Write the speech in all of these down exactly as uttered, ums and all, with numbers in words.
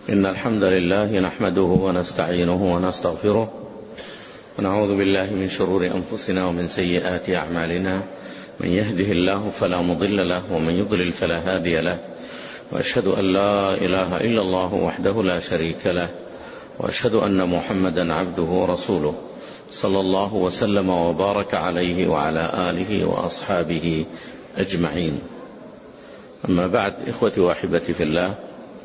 إن الحمد لله نحمده ونستعينه ونستغفره ونعوذ بالله من شرور أنفسنا ومن سيئات أعمالنا. من يهده الله فلا مضل له ومن يضلل فلا هادي له، وأشهد أن لا إله إلا الله وحده لا شريك له، وأشهد أن محمدا عبده ورسوله صلى الله وسلم وبارك عليه وعلى آله وأصحابه أجمعين. أما بعد، إخوتي وأحبتي في الله،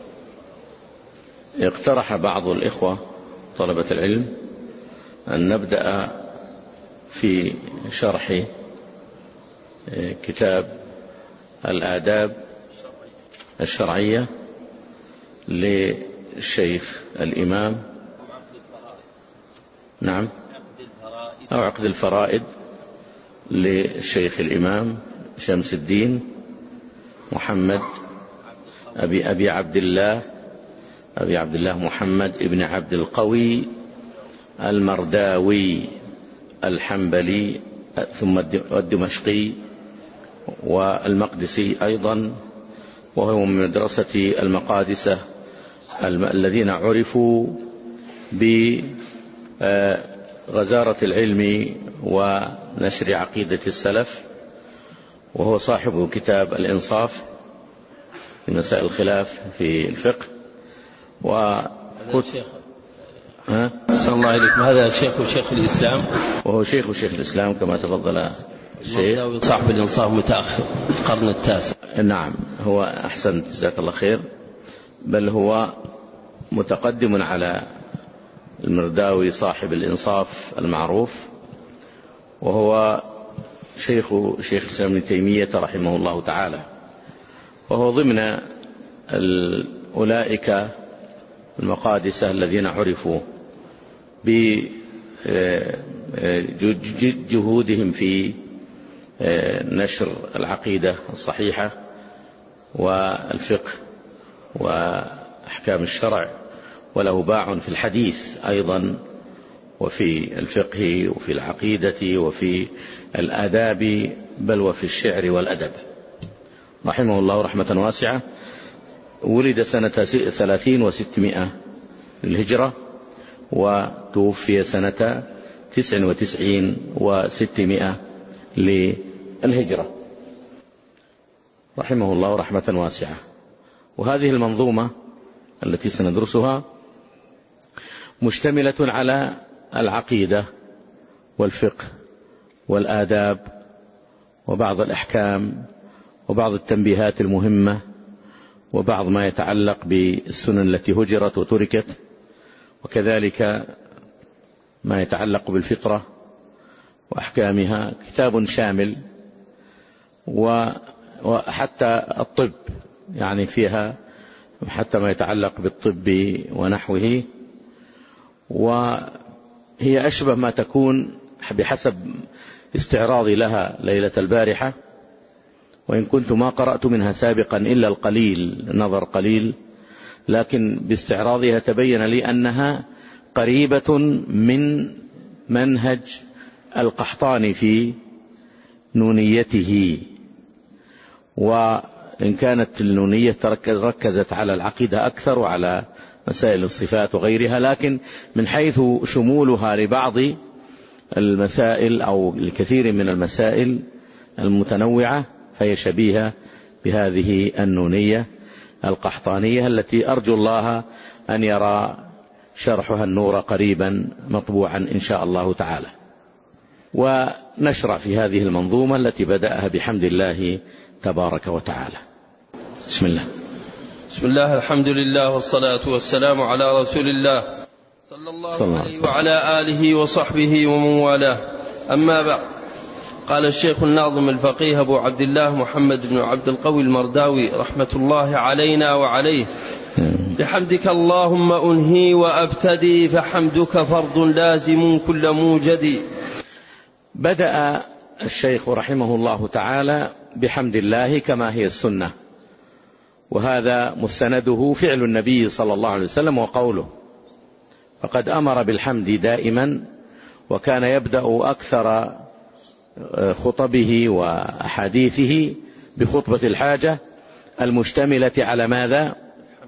اقترح بعض الإخوة طلبة العلم أن نبدأ في شرح كتاب الآداب الشرعية للشيخ الإمام نعم أو عقد الفرائد للشيخ الإمام شمس الدين محمد أبي أبي عبد الله أبي عبد الله محمد ابن عبد القوي المرداوي الحنبلي ثم الدمشقي والمقدسي أيضا، وهو من مدرسة المقادسة الذين عرفوا بغزارة العلم ونشر عقيدة السلف، وهو صاحب كتاب الإنصاف في مسائل الخلاف في الفقه. وقلت ها صلى الله عليكم، هذا شيخ شيخ الإسلام، وهو شيخ شيخ الإسلام كما تفضل الشيخ، صاحب الإنصاف متأخر القرن التاسع. نعم، هو أحسن جزاك الله خير، بل هو متقدم على المرداوي صاحب الإنصاف المعروف، وهو شيخ شيخ الإسلام ابن تيمية رحمه الله تعالى، وهو ضمن أولئك المقادسة الذين عرفوا بجهودهم في نشر العقيدة الصحيحة والفقه وأحكام الشرع، وله باع في الحديث أيضا وفي الفقه وفي العقيدة وفي الآداب، بل وفي الشعر والأدب، رحمه الله رحمة واسعة. ولد سنة ثلاثين وستمائة للهجرة، وتوفي سنة تسع وتسعين وستمائة للهجرة، رحمه الله رحمة واسعة. وهذه المنظومة التي سندرسها مشتملة على العقيدة والفقه والآداب وبعض الأحكام وبعض التنبيهات المهمة وبعض ما يتعلق بالسنن التي هجرت وتركت، وكذلك ما يتعلق بالفطرة وأحكامها. كتاب شامل، وحتى الطب يعني فيها حتى ما يتعلق بالطب ونحوه، وهي أشبه ما تكون بحسب استعراضي لها ليلة البارحة، وإن كنت ما قرأت منها سابقا إلا القليل، نظر قليل، لكن باستعراضها تبين لي أنها قريبة من منهج القحطاني في نونيته، وإن كانت النونية ركزت على العقيدة أكثر وعلى مسائل الصفات وغيرها، لكن من حيث شمولها لبعض المسائل أو لكثير من المسائل المتنوعة فهي شبيهة بهذه النونية القحطانية التي أرجو الله أن يرى شرحها النور قريبا مطبوعا إن شاء الله تعالى. ونشرع في هذه المنظومة التي بدأها بحمد الله تبارك وتعالى. بسم الله. بسم الله، الحمد لله والصلاة والسلام على رسول الله صلى الله, صلى الله عليه وعلى آله وصحبه ومن والاه. أما بعد، قال الشيخ الناظم الفقيه أبو عبد الله محمد بن عبد القوي المرداوي رحمة الله علينا وعليه: بحمدك اللهم أنهي وأبتدي، فحمدك فرض لازم كل موجد. بدأ الشيخ رحمه الله تعالى بحمد الله كما هي السنة، وهذا مستنده فعل النبي صلى الله عليه وسلم وقوله، فقد أمر بالحمد دائما، وكان يبدأ أكثر خطبه وأحاديثه بخطبة الحاجة المشتملة على ماذا؟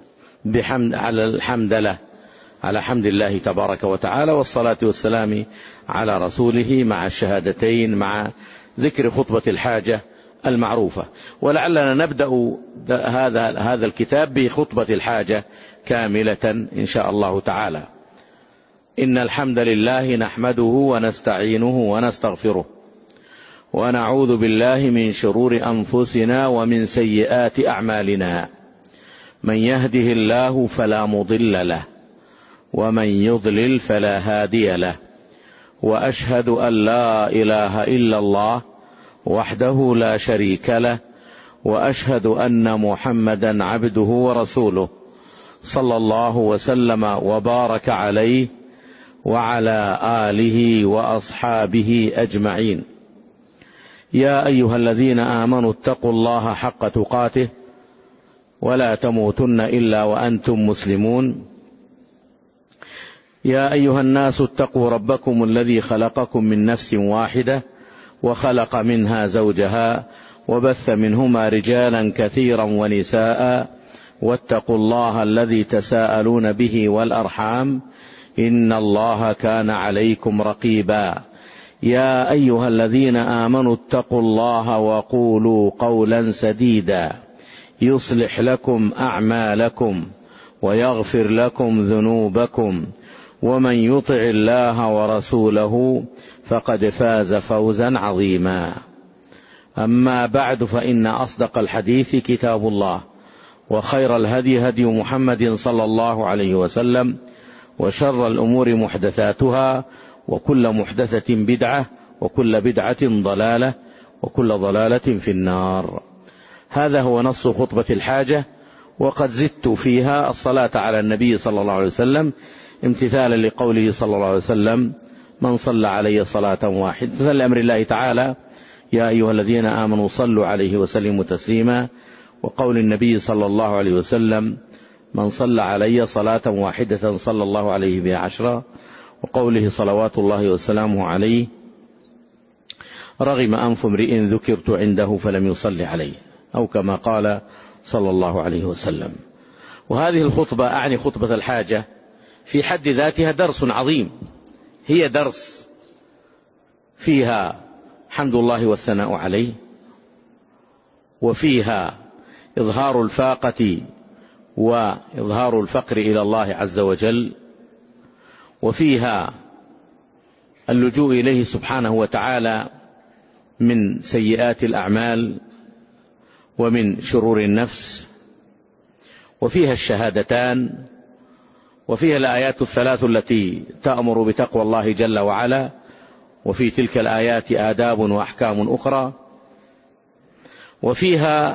بحمد على الحمد له على حمد الله تبارك وتعالى، والصلاة والسلام على رسوله مع الشهادتين، مع ذكر خطبة الحاجة المعروفة. ولعلنا نبدأ هذا هذا الكتاب بخطبة الحاجة كاملة إن شاء الله تعالى. إن الحمد لله نحمده ونستعينه ونستغفره، ونعوذ بالله من شرور أنفسنا ومن سيئات أعمالنا، من يهده الله فلا مضل له، ومن يضلل فلا هادي له، وأشهد أن لا إله إلا الله وحده لا شريك له، وأشهد أن محمدا عبده ورسوله، صلى الله وسلم وبارك عليه وعلى آله وأصحابه أجمعين. يا أيها الذين آمنوا اتقوا الله حق تقاته ولا تموتن إلا وأنتم مسلمون. يا أيها الناس اتقوا ربكم الذي خلقكم من نفس واحدة وخلق منها زوجها وبث منهما رجالا كثيرا ونساء، واتقوا الله الذي تساءلون به والأرحام، إن الله كان عليكم رقيبا. يا أيها الذين آمنوا اتقوا الله وقولوا قولا سديدا يصلح لكم أعمالكم ويغفر لكم ذنوبكم، ومن يطع الله ورسوله فقد فاز فوزا عظيما. أما بعد، فإن أصدق الحديث كتاب الله، وخير الهدي هدي محمد صلى الله عليه وسلم، وشر الأمور محدثاتها، وكل محدثة بدعة، وكل بدعة ضلالة، وكل ضلالة في النار. هذا هو نص خطبة الحاجة، وقد زدت فيها الصلاة على النبي صلى الله عليه وسلم امتثالا لقوله صلى الله عليه وسلم: من صلى علي صلاة واحدة، لأمر الله تعالى: يا أيها الذين آمنوا صلوا عليه وسلموا تسليما، وقول النبي صلى الله عليه وسلم: من صلى علي صلاة واحدة صلى الله عليه بها عشرا، وقوله صلوات الله وسلامه عليه: رغم أنف امرئ ذكرت عنده فلم يصلي عليه، أو كما قال صلى الله عليه وسلم. وهذه الخطبة، أعني خطبة الحاجة، في حد ذاتها درس عظيم، هي درس فيها حمد الله والثناء عليه، وفيها إظهار الفاقة وإظهار الفقر إلى الله عز وجل، وفيها اللجوء إليه سبحانه وتعالى من سيئات الأعمال ومن شرور النفس، وفيها الشهادتان، وفيها الآيات الثلاث التي تأمر بتقوى الله جل وعلا، وفي تلك الآيات آداب وأحكام أخرى، وفيها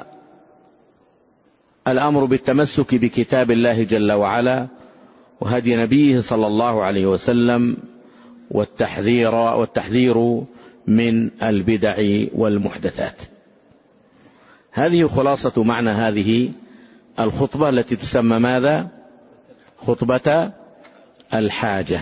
الأمر بالتمسك بكتاب الله جل وعلا وهدي نبيه صلى الله عليه وسلم، والتحذير والتحذير من البدع والمحدثات. هذه خلاصة معنى هذه الخطبة التي تسمى ماذا؟ خطبة الحاجة.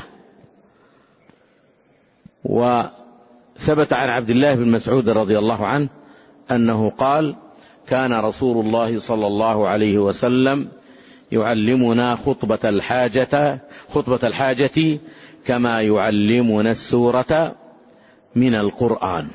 وثبت عن عبد الله بن مسعود رضي الله عنه أنه قال: كان رسول الله صلى الله عليه وسلم يعلمنا خطبة الحاجة خطبة الحاجة كما يعلمنا السورة من القرآن.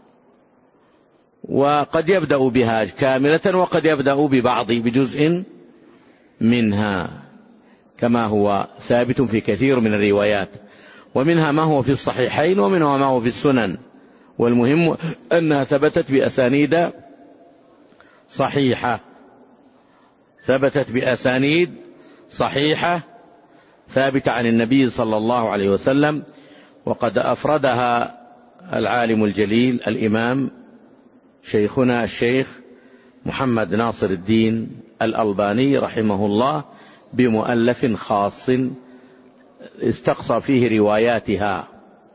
وقد يبدأ بها كاملة، وقد يبدأ ببعض بجزء منها، كما هو ثابت في كثير من الروايات، ومنها ما هو في الصحيحين، ومنها ما هو في السنن، والمهم أنها ثبتت بأسانيد صحيحة ثبتت بأسانيد صحيحة ثابتة عن النبي صلى الله عليه وسلم. وقد أفردها العالم الجليل الإمام شيخنا الشيخ محمد ناصر الدين الألباني رحمه الله بمؤلف خاص استقصى فيه رواياتها،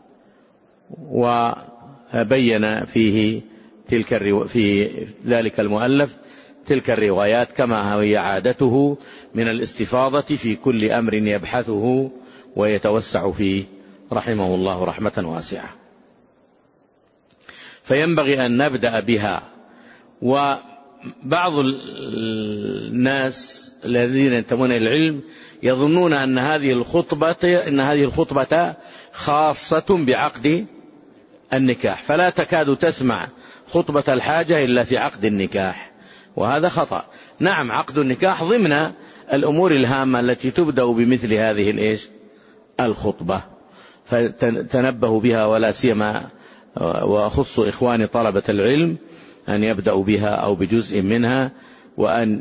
وبين فيه تلك الرو... في ذلك المؤلف تلك الروايات كما هي عادته من الاستفاضة في كل أمر يبحثه ويتوسع فيه رحمه الله رحمة واسعة. فينبغي أن نبدأ بها. بعض الناس الذين ينتمون إلى العلم يظنون أن هذه الخطبة أن هذه الخطبة خاصة بعقد النكاح، فلا تكاد تسمع خطبة الحاجة إلا في عقد النكاح، وهذا خطأ. نعم، عقد النكاح ضمن الأمور الهامة التي تبدأ بمثل هذه الإيش الخطبة، فتنبهوا بها، ولا سيما وأخص إخواني طلبة العلم أن يبدأوا بها أو بجزء منها، وأن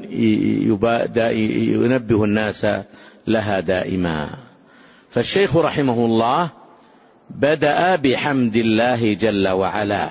ينبه الناس لها دائما. فالشيخ رحمه الله بدأ بحمد الله جل وعلا،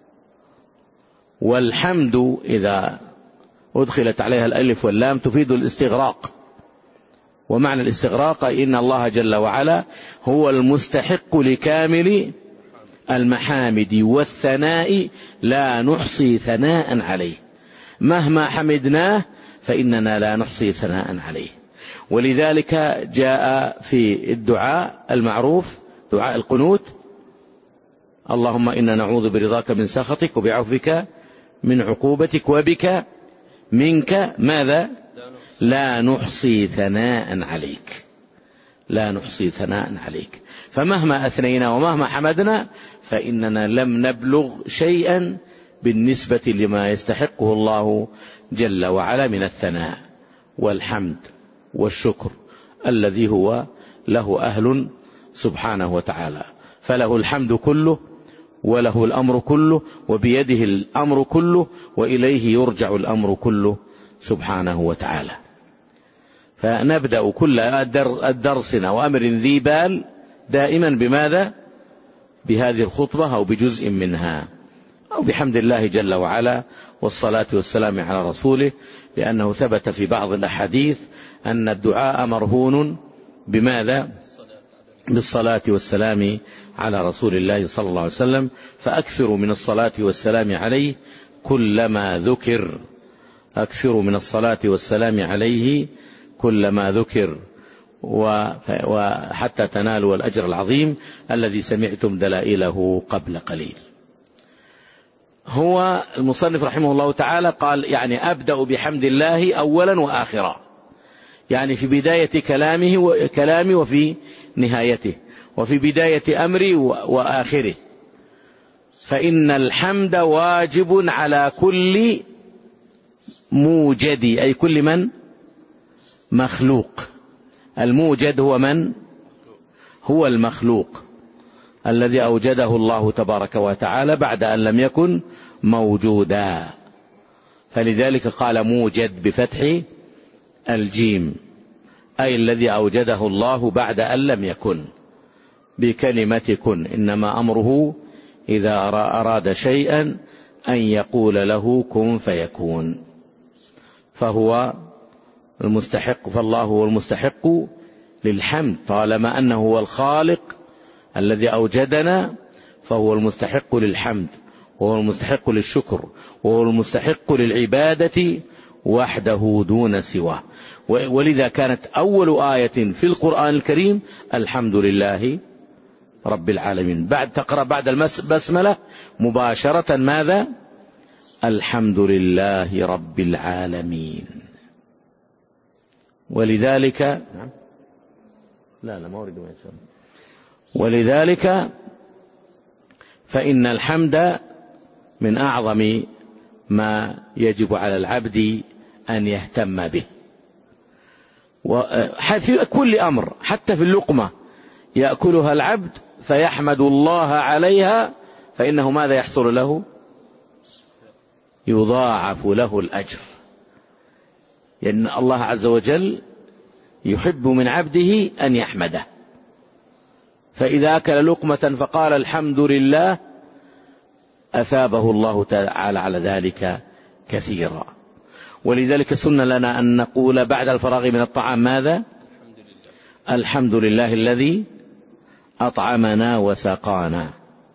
والحمد إذا أدخلت عليها الألف واللام تفيد الاستغراق، ومعنى الاستغراق إن الله جل وعلا هو المستحق لكامل المحامد والثناء، لا نحصي ثناء عليه، مهما حمدناه فإننا لا نحصي ثناء عليه. ولذلك جاء في الدعاء المعروف دعاء القنوت: اللهم إنا نعوذ برضاك من سخطك وبعفوك من عقوبتك وبك منك ماذا؟ لا نحصي ثناء عليك، لا نحصي ثناء عليك. فمهما أثنينا ومهما حمدنا فإننا لم نبلغ شيئا بالنسبة لما يستحقه الله جل وعلا من الثناء والحمد والشكر الذي هو له أهل سبحانه وتعالى. فله الحمد كله وله الأمر كله وبيده الأمر كله وإليه يرجع الأمر كله سبحانه وتعالى. فنبدأ كل الدرسنا وأمر ذي بال دائما بماذا؟ بهذه الخطبة أو بجزء منها، أو بحمد الله جل وعلا والصلاة والسلام على رسوله، لأنه ثبت في بعض الأحاديث أن الدعاء مرهون بماذا؟ بالصلاة والسلام على رسول الله صلى الله عليه وسلم. فأكثروا من الصلاة والسلام عليه كلما ذكر، أكثروا من الصلاة والسلام عليه كلما ذكر، وحتى تنالوا الأجر العظيم الذي سمعتم دلائله قبل قليل. هو المصنف رحمه الله تعالى قال يعني أبدأ بحمد الله أولا وآخرا، يعني في بداية كلامه وكلامي وفي نهايته، وفي بداية أمري وآخره. فإن الحمد واجب على كل موجد، أي كل من مخلوق. الموجد هو من؟ هو المخلوق الذي أوجده الله تبارك وتعالى بعد أن لم يكن موجودا، فلذلك قال موجد بفتح الجيم، أي الذي أوجده الله بعد أن لم يكن بكلمة كن. إنما أمره إذا أراد شيئا أن يقول له كن فيكون، فهو المستحق، فالله هو المستحق للحمد طالما أنه هو الخالق الذي أوجدنا، فهو المستحق للحمد وهو المستحق للشكر وهو المستحق للعبادة وحده دون سواه. ولذا كانت أول آية في القرآن الكريم الحمد لله رب العالمين، بعد تقرأ بعد البسملة مباشرة ماذا؟ الحمد لله رب العالمين. ولذلك لا لا ما أريد ما يسمى. ولذلك فإن الحمد من أعظم ما يجب على العبد أن يهتم به، وفي كل أمر، حتى في اللقمة يأكلها العبد فيحمد الله عليها، فإنه ماذا يحصل له؟ يضاعف له الأجر، لأن الله عز وجل يحب من عبده أن يحمده. فإذا أكل لقمة فقال الحمد لله أثابه الله تعالى على ذلك كثيرا. ولذلك سنة لنا أن نقول بعد الفراغ من الطعام ماذا؟ الحمد لله الذي أطعمنا وسقانا.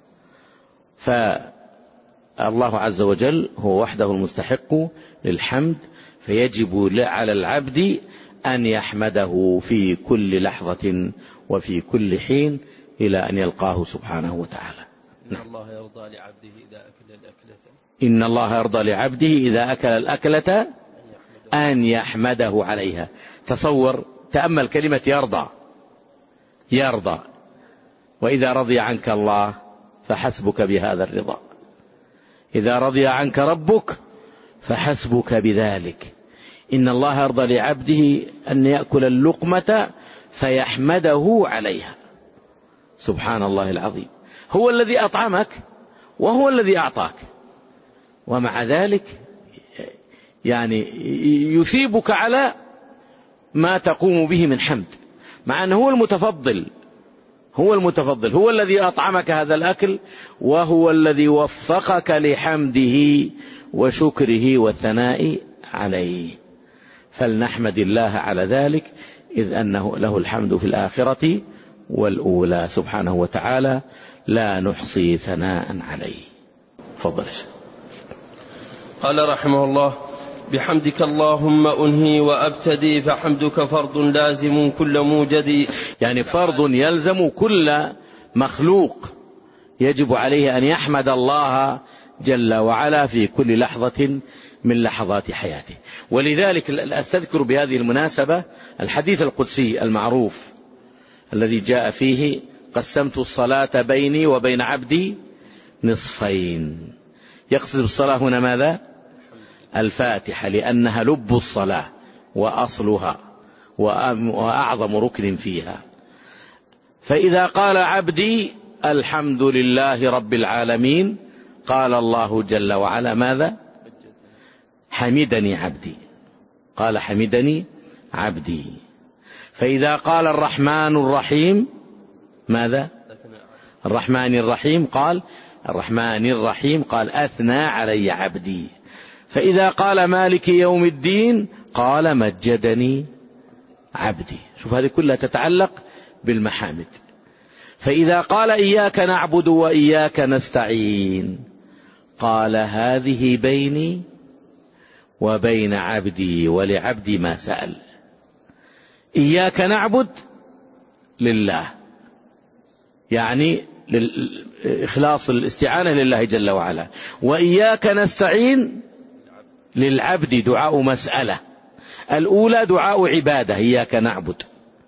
فالله عز وجل هو وحده المستحق للحمد، فيجب على العبد أن يحمده في كل لحظة وفي كل حين إلى أن يلقاه سبحانه وتعالى. إن الله يرضى لعبده إذا أكل الأكلة إن الله يرضى لعبده إذا أكل الأكلة أن يحمده عليها. تصور، تأمل كلمة يرضى، يرضى، وإذا رضي عنك الله فحسبك بهذا الرضا، إذا رضي عنك ربك فحسبك بذلك. إن الله يرضى لعبده أن يأكل اللقمة فيحمده عليها. سبحان الله العظيم، هو الذي أطعمك وهو الذي أعطاك، ومع ذلك يعني يثيبك على ما تقوم به من حمد، مع أنه هو المتفضل، هو المتفضل، هو الذي أطعمك هذا الأكل، وهو الذي وفقك لحمده وشكره والثناء عليه. فلنحمد الله على ذلك، إذ أنه له الحمد في الآخرة والأولى سبحانه وتعالى، لا نحصي ثناء عليه. فضل. قال رحمه الله: بحمدك اللهم أنهي وأبتدي، فحمدك فرض لازم كل موجد. يعني فرض يلزم كل مخلوق، يجب عليه أن يحمد الله جل وعلا في كل لحظة من لحظات حياته. ولذلك أستذكر بهذه المناسبة الحديث القدسي المعروف الذي جاء فيه: قسمت الصلاة بيني وبين عبدي نصفين. يقصد بالصلاة هنا ماذا؟ الفاتحة، لأنها لب الصلاة وأصلها وأعظم ركن فيها. فإذا قال عبدي الحمد لله رب العالمين، قال الله جل وعلا ماذا؟ حمدني عبدي، قال حمدني عبدي. فإذا قال الرحمن الرحيم ماذا؟ الرحمن الرحيم، قال الرحمن الرحيم قال أثنى علي عبدي. فإذا قال مالك يوم الدين، قال مجدني عبدي. شوف، هذه كلها تتعلق بالمحامد. فإذا قال إياك نعبد وإياك نستعين، قال هذه بيني وبين عبدي ولعبدي ما سأل. إياك نعبد لله، يعني إخلاص الاستعانة لله جل وعلا، وإياك نستعين للعبد دعاء مسألة. الأولى دعاء عبادة، إياك نعبد،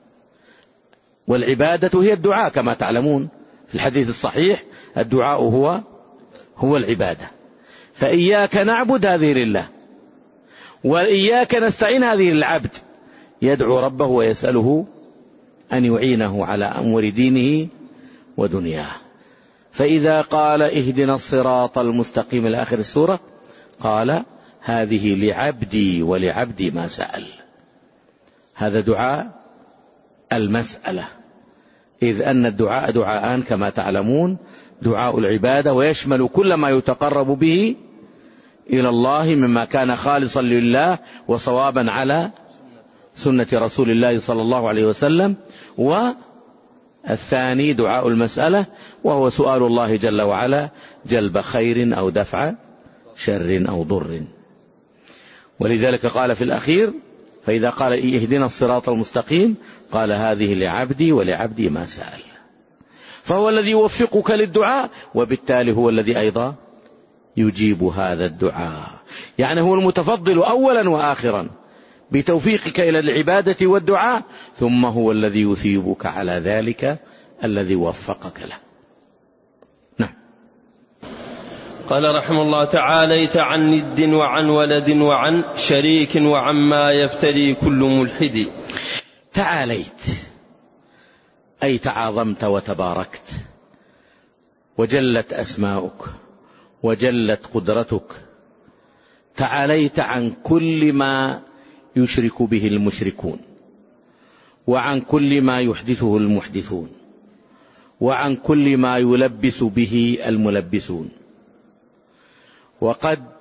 والعبادة هي الدعاء كما تعلمون في الحديث الصحيح: الدعاء هو هو العبادة. فإياك نعبد هذه لله، وإياك نستعين هذه للعبد، يدعو ربه ويسأله أن يعينه على أمور دينه ودنياه. فإذا قال اهدنا الصراط المستقيم إلى آخر السورة، قال هذه لعبدي ولعبدي ما سأل. هذا دعاء المسألة، إذ أن الدعاء دعاءان كما تعلمون: دعاء العبادة، ويشمل كل ما يتقرب به إلى الله مما كان خالصا لله وصوابا على سنة رسول الله صلى الله عليه وسلم. والثاني دعاء المسألة، وهو سؤال الله جل وعلا جلب خير أو دفع شر أو ضر. ولذلك قال في الأخير: فإذا قال اهدنا الصراط المستقيم، قال هذه لعبدي ولعبدي ما سأل. فهو الذي يوفقك للدعاء، وبالتالي هو الذي أيضا يجيب هذا الدعاء. يعني هو المتفضل أولا وآخرا بتوفيقك إلى العبادة والدعاء، ثم هو الذي يثيبك على ذلك الذي وفقك له. نعم. قال رحمه الله: تعاليت عن ند وعن ولد وعن شريك وعما يفتري كل ملحد. تعاليت أي تعاظمت وتباركت، وجلت أسماؤك وجلت قدرتك. تعاليت عن كل ما يشرك به المشركون، وعن كل ما يحدثه المحدثون، وعن كل ما يلبس به الملبسون. وقد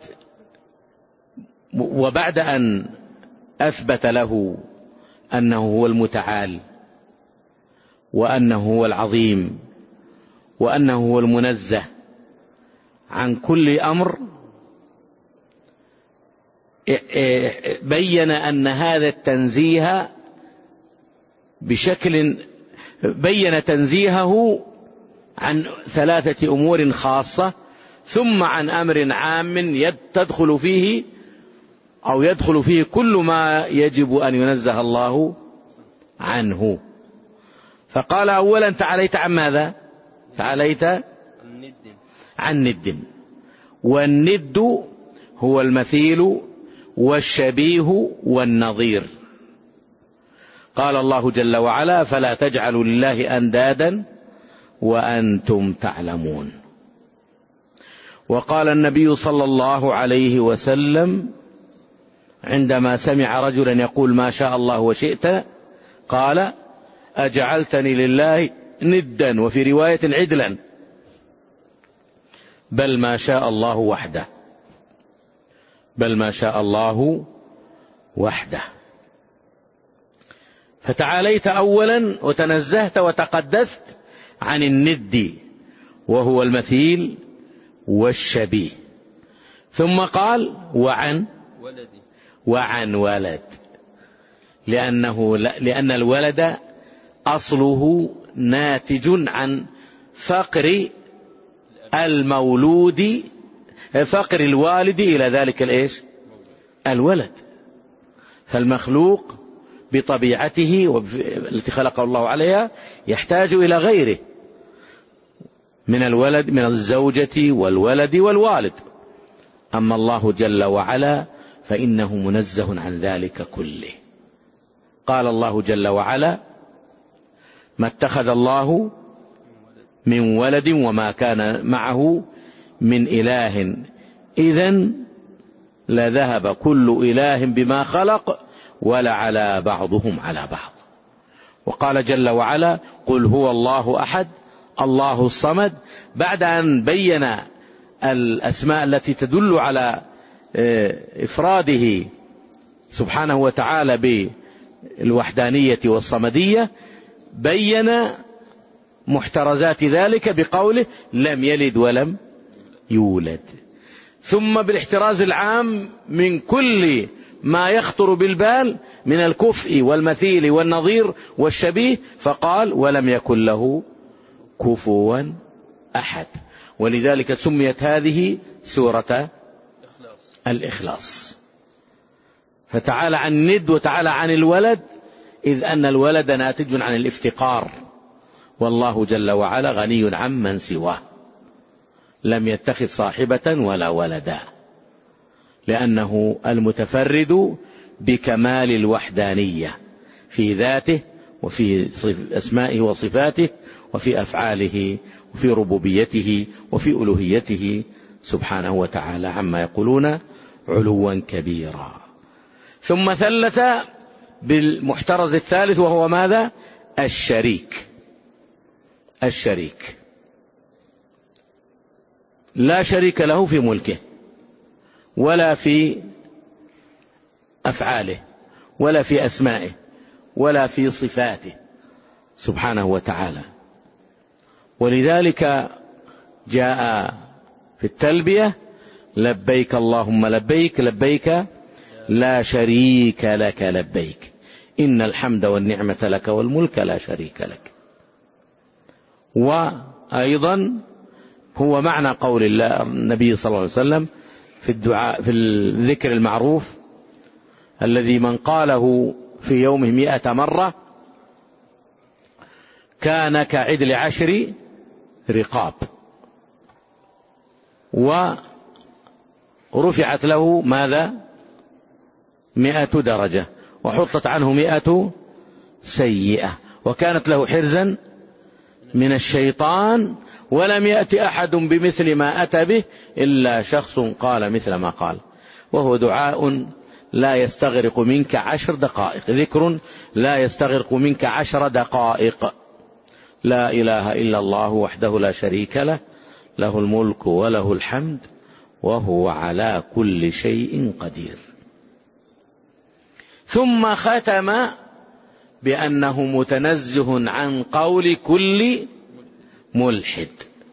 وبعد أن أثبت له أنه هو المتعال، وأنه هو العظيم، وأنه هو المنزه عن كل أمر، بين أن هذا التنزيه بشكل بين تنزيهه عن ثلاثة أمور خاصة، ثم عن أمر عام تدخل فيه أو يدخل فيه كل ما يجب أن ينزه الله عنه. فقال أولا تعاليت عن ماذا؟ تعاليت عن ند، والند هو المثيل والشبيه والنظير. قال الله جل وعلا فلا تجعلوا لله أندادا وأنتم تعلمون. وقال النبي صلى الله عليه وسلم عندما سمع رجلا يقول ما شاء الله وشئت قال أجعلتني لله ندا، وفي رواية عدلا، بل ما شاء الله وحده، بل ما شاء الله وحده. فتعاليت أولا وتنزهت وتقدست عن الند وهو المثيل والشبيه، ثم قال وعن وعن ولد، لأنه لأن الولد أصله ناتج عن فقر المولود، فقر الوالد إلى ذلك الإيش؟ الولد. فالمخلوق بطبيعته التي خلقه الله عليها يحتاج إلى غيره من الولد، من الزوجة والولد والوالد. أما الله جل وعلا فإنه منزه عن ذلك كله. قال الله جل وعلا ما اتخذ الله من ولد وما كان معه من إله إذن لذهب كل إله بما خلق ولعلى بعضهم على بعض. وقال جل وعلا قل هو الله أحد الله الصمد، بعد أن بين الأسماء التي تدل على إفراده سبحانه وتعالى بالوحدانية والصمدية، بين محترزات ذلك بقوله لم يلد ولم يولد، ثم بالاحتراز العام من كل ما يخطر بالبال من الكفء والمثيل والنظير والشبيه، فقال ولم يكن له كفوا أحد. ولذلك سميت هذه سورة الإخلاص. فتعالى عن الند وتعالى عن الولد، إذ أن الولد ناتج عن الافتقار، والله جل وعلا غني عمن سواه، لم يتخذ صاحبة ولا ولدا، لأنه المتفرد بكمال الوحدانية في ذاته وفي أسمائه وصفاته وفي أفعاله وفي ربوبيته وفي ألوهيته سبحانه وتعالى عما يقولون علوا كبيرا. ثم ثلث بالمحترز الثالث وهو ماذا؟ الشريك. الشريك لا شريك له في ملكه ولا في أفعاله ولا في أسمائه ولا في صفاته سبحانه وتعالى. ولذلك جاء في التلبية لبيك اللهم لبيك لبيك لا شريك لك لبيك إن الحمد والنعمة لك والملك لا شريك لك. وأيضا هو معنى قول الله النبي صلى الله عليه وسلم في الدعاء في الذكر المعروف الذي من قاله في يومه مئة مرة كان كعدل عشر رقاب، ورفعت له ماذا؟ مئة درجة، وحطت عنه مئة سيئة، وكانت له حرزا من الشيطان، ولم يأتي أحد بمثل ما أتى به إلا شخص قال مثل ما قال. وهو دعاء لا يستغرق منك عشر دقائق، ذكر لا يستغرق منك عشر دقائق. لا إله إلا الله وحده لا شريك له له الملك وله الحمد وهو على كل شيء قدير. ثم ختم بأنه متنزه عن قول كل ملحد،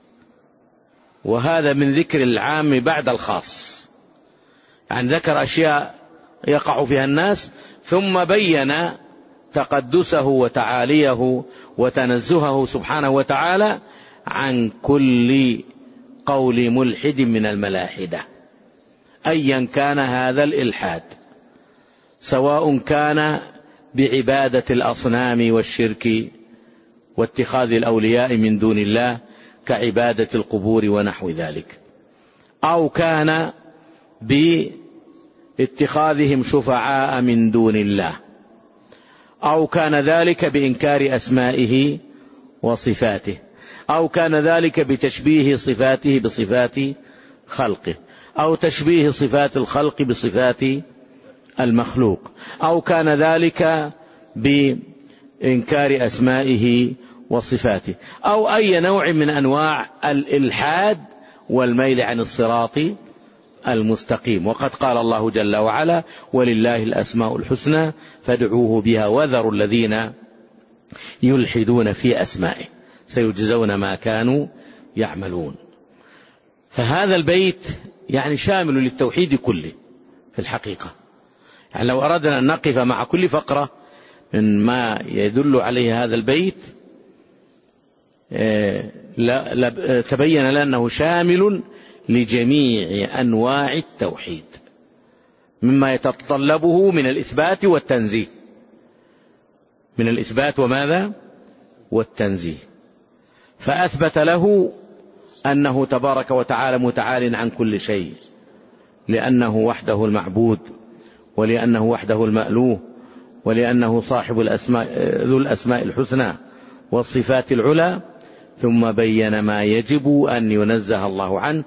وهذا من ذكر العام بعد الخاص، يعني ذكر أشياء يقع فيها الناس ثم بين تقدسه وتعاليه وتنزهه سبحانه وتعالى عن كل قول ملحد من الملاحدة، أيا كان هذا الإلحاد، سواء كان بعبادة الأصنام والشرك واتخاذ الأولياء من دون الله كعبادة القبور ونحو ذلك، أو كان باتخاذهم شفعاء من دون الله، أو كان ذلك بإنكار أسمائه وصفاته، أو كان ذلك بتشبيه صفاته بصفات خلقه، أو تشبيه صفات الخلق بصفات المخلوق، أو كان ذلك بإنكار أسمائه وصفاته، أو أي نوع من أنواع الإلحاد والميل عن الصراط المستقيم. وقد قال الله جل وعلا: ولله الأسماء الحسنى فادعوه بها وذروا الذين يلحدون في أسمائه سيجزون ما كانوا يعملون. فهذا البيت يعني شامل للتوحيد كله في الحقيقة. يعني لو أردنا أن نقف مع كل فقرة من ما يدل عليه هذا البيت تبين لنا أنه شامل لجميع أنواع التوحيد مما يتطلبه من الإثبات والتنزيه، من الإثبات وماذا؟ والتنزيه. فأثبت له أنه تبارك وتعالى متعال عن كل شيء، لأنه وحده المعبود، ولأنه وحده المألوه، ولأنه صاحب الأسماء ذو الأسماء الحسنى والصفات العلى. ثم بين ما يجب أن ينزه الله عنه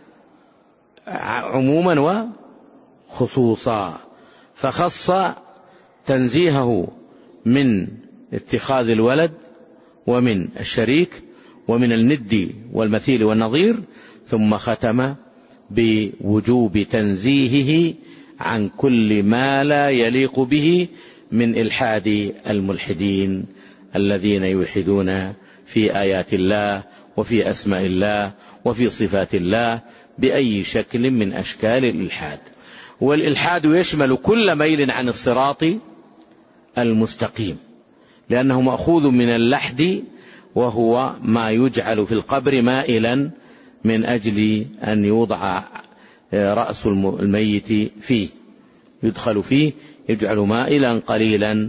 عموما وخصوصا، فخص تنزيهه من اتخاذ الولد ومن الشريك ومن الند والمثيل والنظير، ثم ختم بوجوب تنزيهه عن كل ما لا يليق به من إلحاد الملحدين الذين يلحدون في آيات الله وفي أسماء الله وفي صفات الله بأي شكل من أشكال الإلحاد. والإلحاد يشمل كل ميل عن الصراط المستقيم، لأنه مأخوذ من اللحد، وهو ما يجعل في القبر مائلا من أجل أن يوضع رأس الميت فيه، يدخل فيه يجعل مائلا قليلا،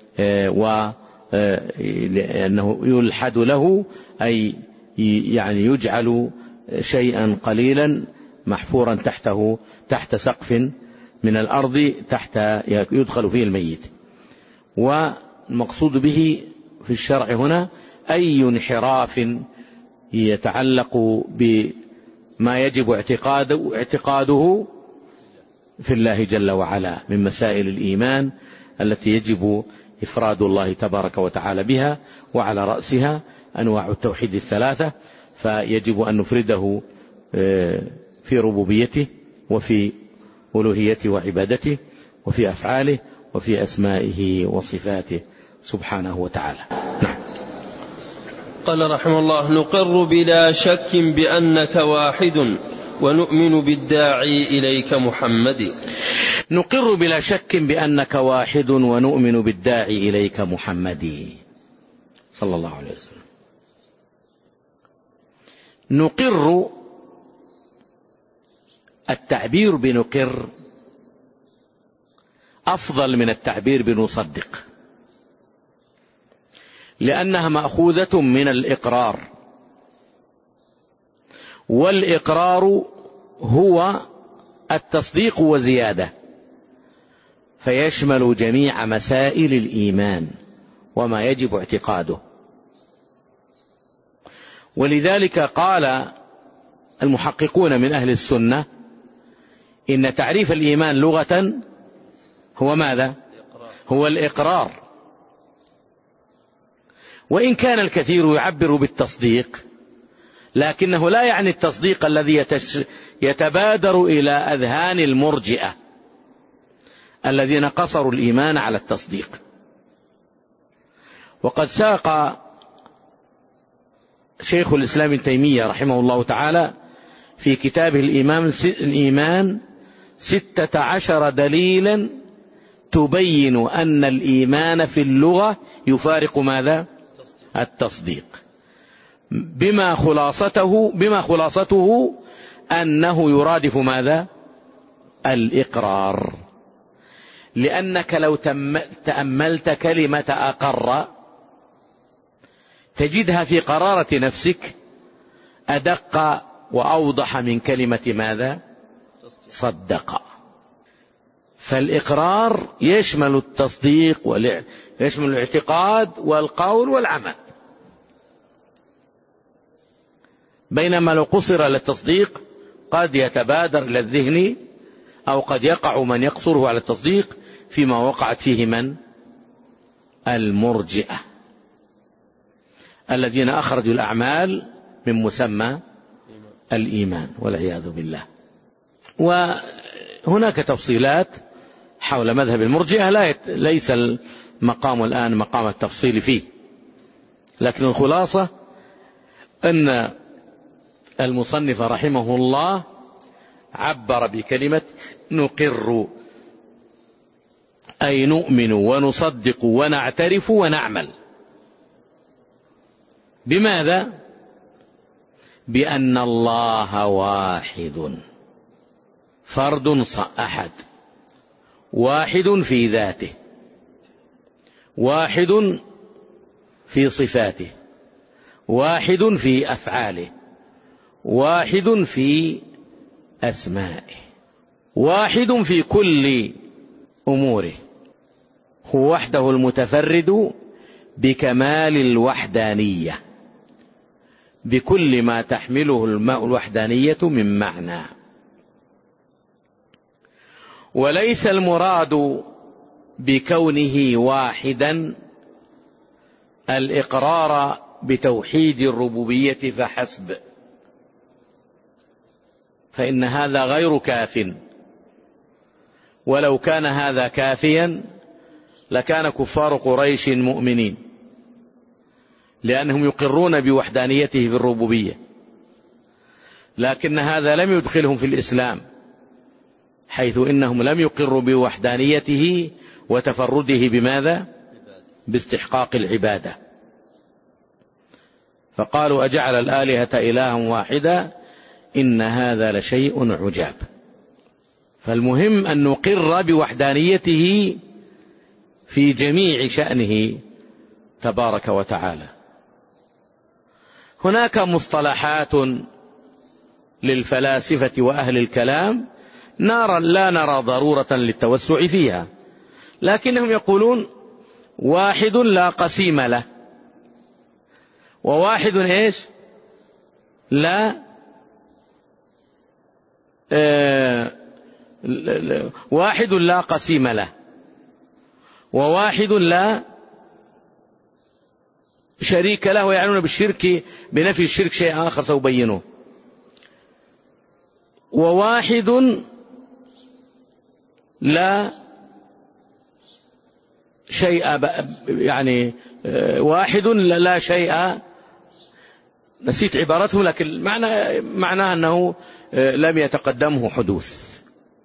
ولأنه يلحد له أي يعني يجعل شيئا قليلا محفورا تحته تحت سقف من الأرض تحت يدخل فيه الميت. والمقصود به في الشرع هنا أي انحراف يتعلق بما يجب اعتقاده, اعتقاده في الله جل وعلا من مسائل الإيمان التي يجب إفراد الله تبارك وتعالى بها، وعلى رأسها أنواع التوحيد الثلاثة، فيجب أن نفرده في ربوبيته وفي ألوهيته وعبادته وفي أفعاله وفي أسمائه وصفاته سبحانه وتعالى. نعم. قال رحمه الله: نقر بلا شك بأنك واحد ونؤمن بالداعي إليك محمد. نقر بلا شك بأنك واحد ونؤمن بالداعي إليك محمد صلى الله عليه وسلم. نقر، التعبير بنقر أفضل من التعبير بنصدق، لأنها مأخوذة من الإقرار، والإقرار هو التصديق وزيادة، فيشمل جميع مسائل الإيمان وما يجب اعتقاده. ولذلك قال المحققون من أهل السنة إن تعريف الإيمان لغة هو ماذا؟ هو الإقرار. وإن كان الكثير يعبر بالتصديق، لكنه لا يعني التصديق الذي يتبادر إلى أذهان المرجئة الذين قصروا الإيمان على التصديق. وقد ساق شيخ الإسلام ابن تيمية رحمه الله تعالى في كتابه الإيمان, الإيمان ستة عشر دليلا تبين أن الإيمان في اللغة يفارق ماذا؟ التصديق. بما خلاصته بما خلاصته أنه يرادف ماذا؟ الإقرار. لأنك لو تأملت كلمة أقر تجدها في قرارة نفسك أدق وأوضح من كلمة ماذا؟ صدق. فالإقرار يشمل التصديق ويشمل الاعتقاد والقول والعمل، بينما لو قصر على التصديق قد يتبادر إلى الذهن أو قد يقع من يقصره على التصديق فيما وقعت فيه من؟ المرجئة الذين أخرجوا الأعمال من مسمى الإيمان والعياذ بالله. وهناك تفصيلات حول مذهب المرجئة لا يت... ليس المقام الآن مقام التفصيل فيه، لكن الخلاصة أن المصنف رحمه الله عبر بكلمة نقر، أي نؤمن ونصدق ونعترف ونعمل. بماذا؟ بأن الله واحد فرد أحد، واحد في ذاته، واحد في صفاته، واحد في أفعاله، واحد في أسمائه، واحد في كل أموره، هو وحده المتفرد بكمال الوحدانية بكل ما تحمله الوحدانية من معنى. وليس المراد بكونه واحدا الإقرار بتوحيد الربوبية فحسب، فإن هذا غير كاف، ولو كان هذا كافيا لكان كفار قريش مؤمنين، لأنهم يقرون بوحدانيته في الربوبية، لكن هذا لم يدخلهم في الإسلام، حيث إنهم لم يقروا بوحدانيته وتفرده بماذا؟ باستحقاق العبادة. فقالوا أجعل الآلهة إلها واحدا إن هذا لشيء عجاب. فالمهم أن نقر بوحدانيته في جميع شأنه تبارك وتعالى. هناك مصطلحات للفلاسفة وأهل الكلام نرى لا نرى ضرورة للتوسع فيها، لكنهم يقولون واحد لا قسيم له، وواحد إيش؟ لا آه واحد لا قسيم له، وواحد لا شريك له، ويعنون بالشرك بنفي الشرك شيء آخر سأبينه. وواحد لا شيء، يعني واحد لا شيء، نسيت عبارته، لكن معنى معناه أنه لم يتقدمه حدوث،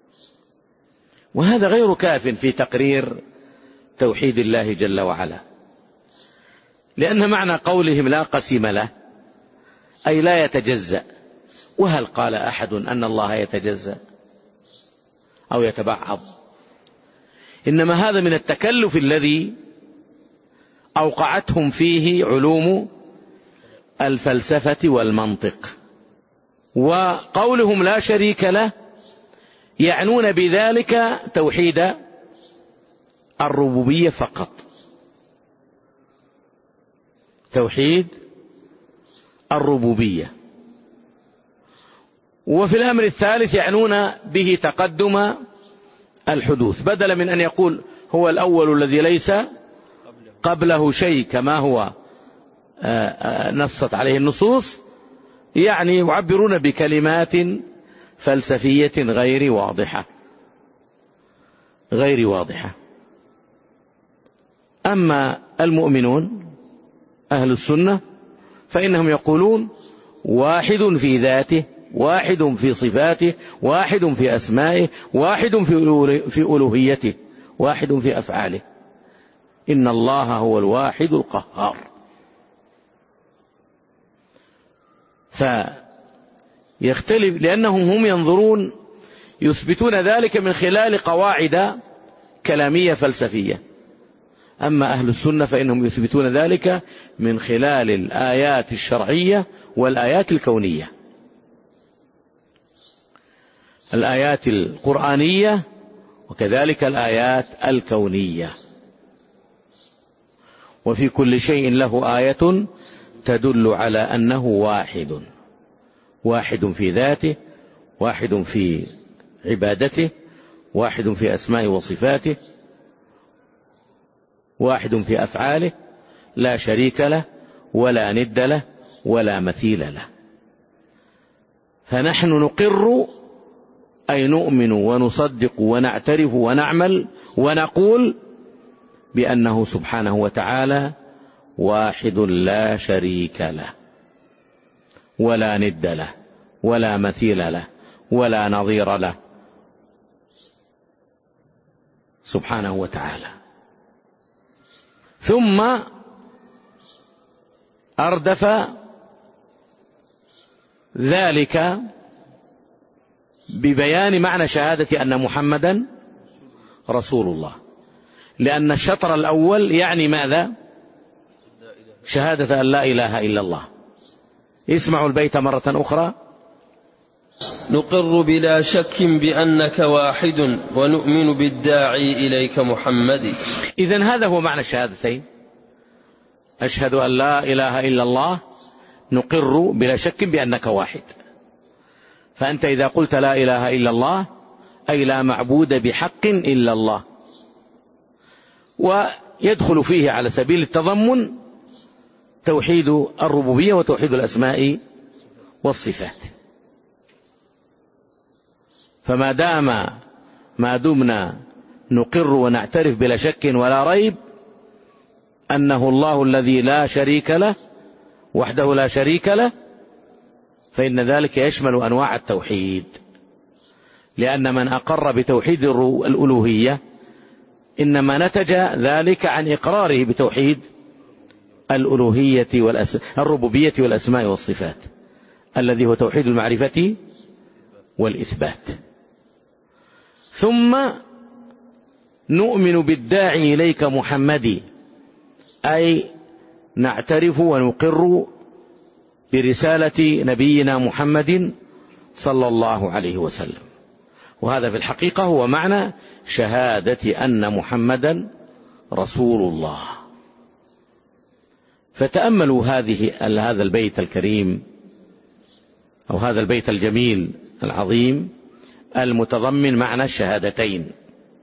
وهذا غير كاف في تقرير توحيد الله جل وعلا، لأن معنى قولهم لا قسيم له أي لا يتجزأ. وهل قال أحد أن الله يتجزأ أو يتبعض؟ إنما هذا من التكلف الذي أوقعتهم فيه علوم الفلسفة والمنطق. وقولهم لا شريك له يعنون بذلك توحيد الربوبية فقط، توحيد الربوبية. وفي الأمر الثالث يعنون به تقدم الحدوث، بدلا من أن يقول هو الأول الذي ليس قبله شيء كما هو نصت عليه النصوص، يعني يعبرون بكلمات فلسفية غير واضحة غير واضحة. أما المؤمنون أهل السنة فإنهم يقولون واحد في ذاته، واحد في صفاته، واحد في أسمائه، واحد في ألوهيته، واحد في أفعاله. إن الله هو الواحد القهار. فيختلف لأنهم هم ينظرون يثبتون ذلك من خلال قواعد كلامية فلسفية. أما أهل السنة فإنهم يثبتون ذلك من خلال الآيات الشرعية والآيات الكونية، الآيات القرآنية وكذلك الآيات الكونية. وفي كل شيء له آية تدل على أنه واحد، واحد في ذاته، واحد في عبادته، واحد في أسماء وصفاته، واحد في أفعاله، لا شريك له ولا ند له ولا مثيل له. فنحن نقر أي نؤمن ونصدق ونعترف ونعمل ونقول بأنه سبحانه وتعالى واحد لا شريك له ولا ند له ولا مثيل له ولا نظير له سبحانه وتعالى. ثم أردف ذلك ببيان معنى شهادة أن محمدا رسول الله، لأن الشطر الأول يعني ماذا؟ شهادة أن لا إله إلا الله. اسمعوا البيت مرة أخرى: نقر بلا شك بأنك واحد ونؤمن بالداعي إليك محمد. إذن هذا هو معنى الشهادتين، أشهد أن لا إله إلا الله، نقر بلا شك بأنك واحد. فأنت إذا قلت لا إله إلا الله أي لا معبود بحق إلا الله، ويدخل فيه على سبيل التضمن توحيد الربوبية وتوحيد الأسماء والصفات. فما دام ما دمنا نقر ونعترف بلا شك ولا ريب أنه الله الذي لا شريك له وحده لا شريك له، فإن ذلك يشمل أنواع التوحيد، لأن من أقر بتوحيد الألوهية إنما نتج ذلك عن إقراره بتوحيد الألوهية والربوبية والأسماء والصفات، الذي هو توحيد المعرفة والإثبات. ثم نؤمن بالداعي إليك محمد، أي نعترف ونقر برسالة نبينا محمد صلى الله عليه وسلم. وهذا في الحقيقة هو معنى شهادة أن محمدا رسول الله. فتأملوا هذه هذا البيت الكريم أو هذا البيت الجميل العظيم المتضمن معنى الشهادتين،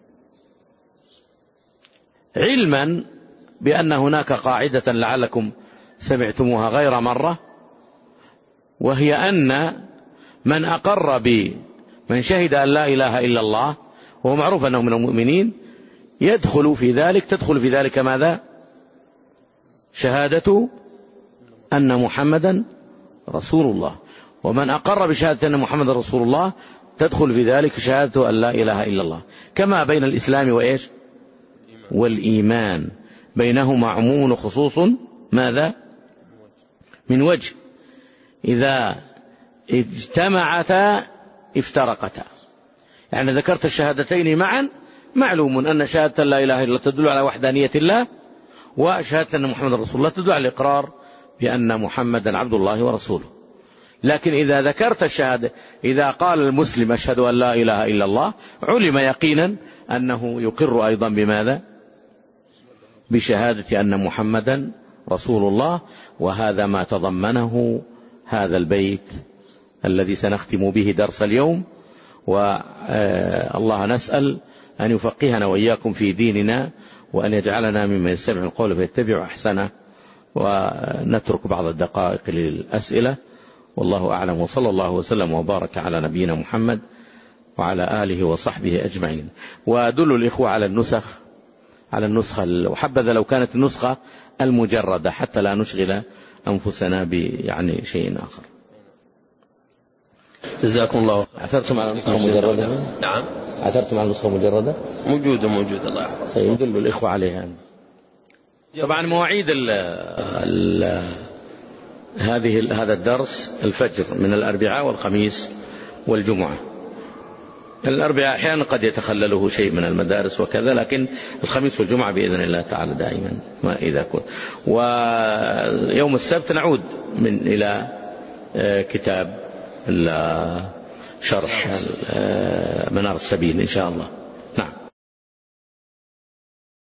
علما بأن هناك قاعدة لعلكم سمعتموها غير مرة، وهي أن من أقر بمن شهد أن لا إله إلا الله وهو معروف أنه من المؤمنين يدخل في ذلك تدخل في ذلك ماذا؟ شهادة أن محمدا رسول الله. ومن أقر بشهادة أن محمدا رسول الله تدخل في ذلك شهادة أن لا إله إلا الله. كما بين الإسلام وإيش؟ والإيمان، بينهما عموم وخصوص ماذا؟ من وجه، إذا اجتمعتا افترقتا. يعني ذكرت الشهادتين معا، معلوم أن شهادة لا إله إلا الله تدل على وحدانية الله، وشهادة أن محمد رسول الله تدل على الإقرار بأن محمدا عبد الله ورسوله. لكن إذا ذكرت الشهادة، إذا قال المسلم أشهد أن لا إله إلا الله، علم يقينا أنه يقر أيضا بماذا؟ بشهادة أن محمدا رسول الله. وهذا ما تضمنه هذا البيت الذي سنختم به درس اليوم. والله نسأل أن يفقهنا وإياكم في ديننا، وأن يجعلنا ممن يستمع القول فيتبع أحسنه. ونترك بعض الدقائق للأسئلة، والله أعلم، وصلى الله وسلم وبارك على نبينا محمد وعلى آله وصحبه أجمعين. وأدل الإخوة على النسخ على النسخة، وحبذا لو كانت النسخة المجردة حتى لا نشغل أنفسنا بيعني شيء آخر. جزاكم الله. عثرتم على النسخة المجردة؟ نعم، عثرتم على النسخة المجردة؟ موجودة موجودة الله يحفظك. طيب دلوا الإخوة عليها. طبعا مواعيد ال ال هذه هذا الدرس الفجر من الأربعاء والخميس والجمعة. الأربعاء أحيانا قد يتخلله شيء من المدارس وكذا، لكن الخميس والجمعة بإذن الله تعالى دائما ما إذا كنت. ويوم السبت نعود من إلى كتاب شرح منار السبيل إن شاء الله.